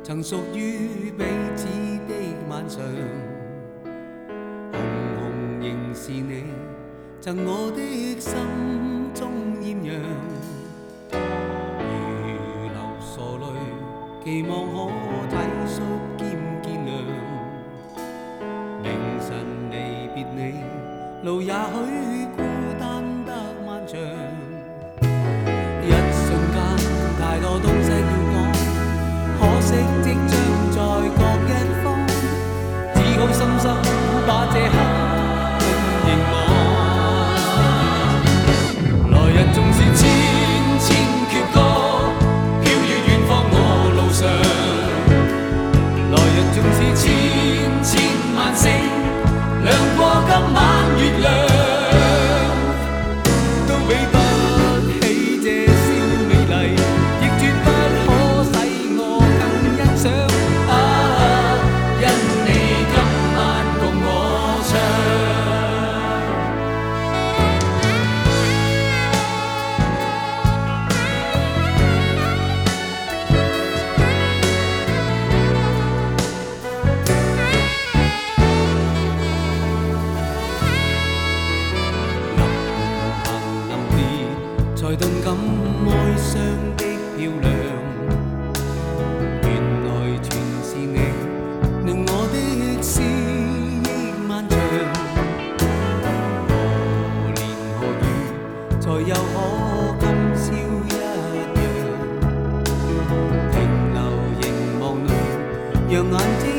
曾屬於彼此的晚上，紅紅仍是你，贈我的心中豔陽。如流傻淚，期望可體恤兼見諒。明晨離別你，路也許孤單得漫長。一瞬間，太多東西要講。可惜即將在各一方，只好深深把這刻凝望。來日縱是千千闕歌，飄於遠方我路上。來日縱是千千萬星，亮過今晚月亮，都比不起這宵美麗，亦絕不可使我想啊，因你今晚共我唱。臨行臨別，才頓感哀傷的漂亮。令我的思憶漫長，何年何月才又可今宵一樣？停留凝望裏，讓眼睛